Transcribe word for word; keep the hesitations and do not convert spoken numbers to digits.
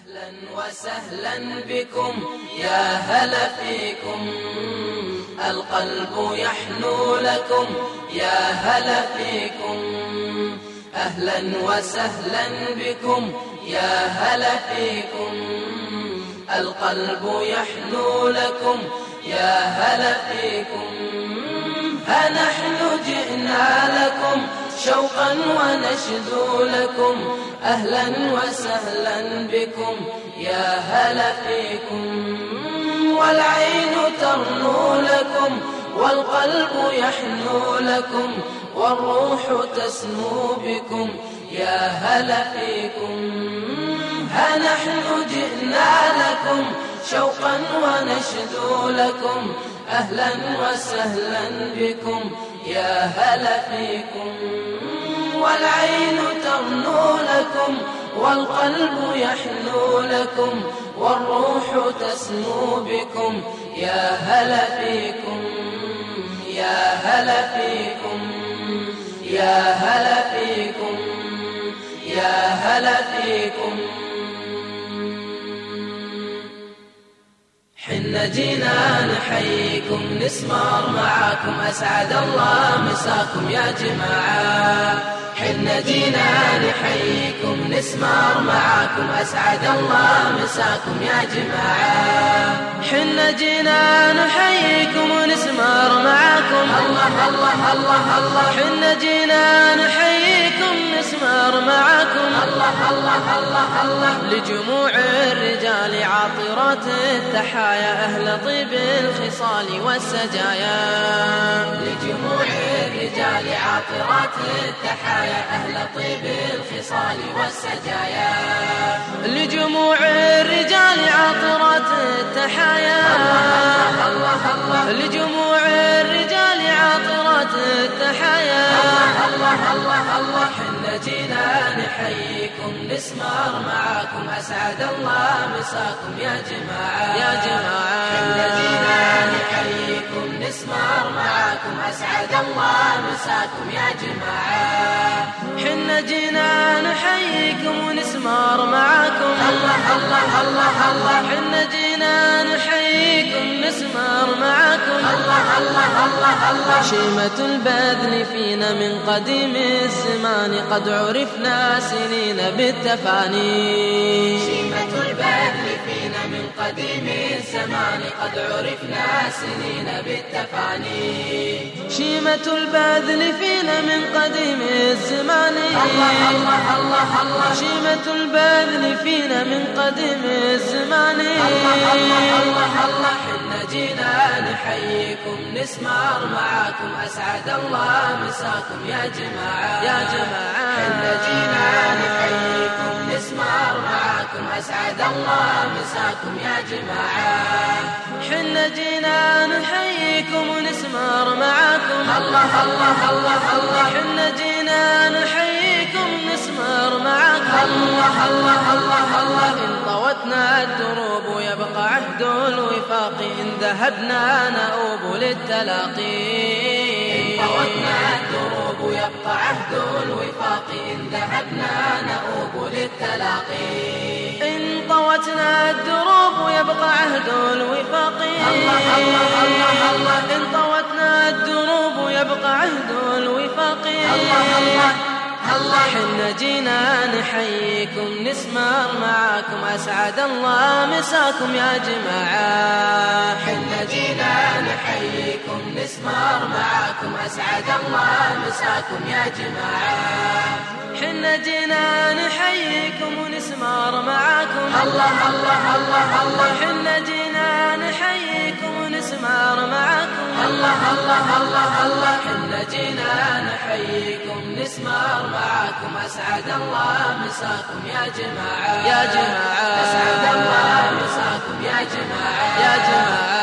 أهلا وسهلا بكم يا هلا فيكم، القلب يحنو لكم يا هلا فيكم. أهلا وسهلا بكم يا هلا فيكم، القلب يحنو لكم يا هلا فيكم. فنحن جئنا لكم شوقا ونشدو لكم، أهلا وسهلا بكم يا هلا فيكم. والعين ترنو لكم والقلب يحنو لكم، والروح تسمو بكم يا هلا فيكم. ها نحن جئنا لكم شوقا ونشدو لكم، أهلا وسهلا بكم يا هلا فيكم. والعين ترنو لكم والقلب يحنو لكم، والروح تسمو بكم يا هلا فيكم يا هلا فيكم يا هلا فيكم يا هلا فيكم. حنا جينا نحييكم نسمر معاكم، أسعد الله مساكم يا جماعة. حنا جينا نحييكم نسمر معاكم، أسعد الله مساكم يا جماعة. حنا جينا نحييكم ونسمر معاكم، الله الله الله الله. حنا جينا نحييكم نسمر معاكم، الله الله الله الله. لجموع الرجال عاطرات التحايا، أهل طيب الخصال والسجايا. لجموع الرجال عاطرات التحايا، أهل طيب الخصال والسجايا. لجموع الرجال عاطرات التحايا، الله الله الله. لجموع الرجال عاطرات التحايا، الله الله الله. حنا جينا نحييكم نسمر معاكم، أسعد الله مساكم يا جماعة يا جماعة. حنا جينا نحييكم نسمر معاكم، أسعد الله مساكم يا جماعة. حنا جينا نحييكم ونسمر معاكم، الله الله الله الله. حنا جينا نحييكم نسمر معاكم، الله الله الله الله. شيمة البذل فينا من قديم الزمان، قد عرفنا سنين بالتفاني. شيمة البذل فينا من قديم الزمان، قد عرفنا سنين بالتفاني. شيمة البذل فينا من قديم الزمان، الله الله الله الله. شيمة البذل فينا من قديم الزمان، الله الله الله الله. حنا جينا نحييكم نسمر معاكم، أسعد الله مساكم يا جماعة يا جماعة. حنا جينا نحييكم نسمر معاكم، أسعد الله مساكم يا جماعة. حنا جينا نحييكم ونسمر معاكم، الله الله الله الله. حنا جينا نحييكم نسمر معاكم، الله الله الله الله. إن طوتنا الدروب يبقى عهد الوفاق، إن ذهبنا نؤوب للتلاقي. إن طوتنا الدروب يبقى عهد الوفاق، إن ذهبنا نؤوب للتلاقي. إن طوتنا الدروب يبقى عهد الوفاق، الله الله الله الله. إن طوتنا الدروب يبقى عهد الوفاق، الله الله الله. حنا جينا نحييكم نسمر معاكم، أسعد الله مساكم يا جماعة. حنا جينا نحييكم نسمر معاكم، أسعد الله مساكم يا جماعة. حنا جينا نحييكم ونسمر معاكم، الله الله الله الله. حنا جينا نحييكم ونسمر معاكم، الله الله الله الله. حنا جينا نحييكم نسمر معاكم، أسعد الله مساكم يا جماعة يا جماعة. أسعد الله مساكم يا جماعة يا جماعة.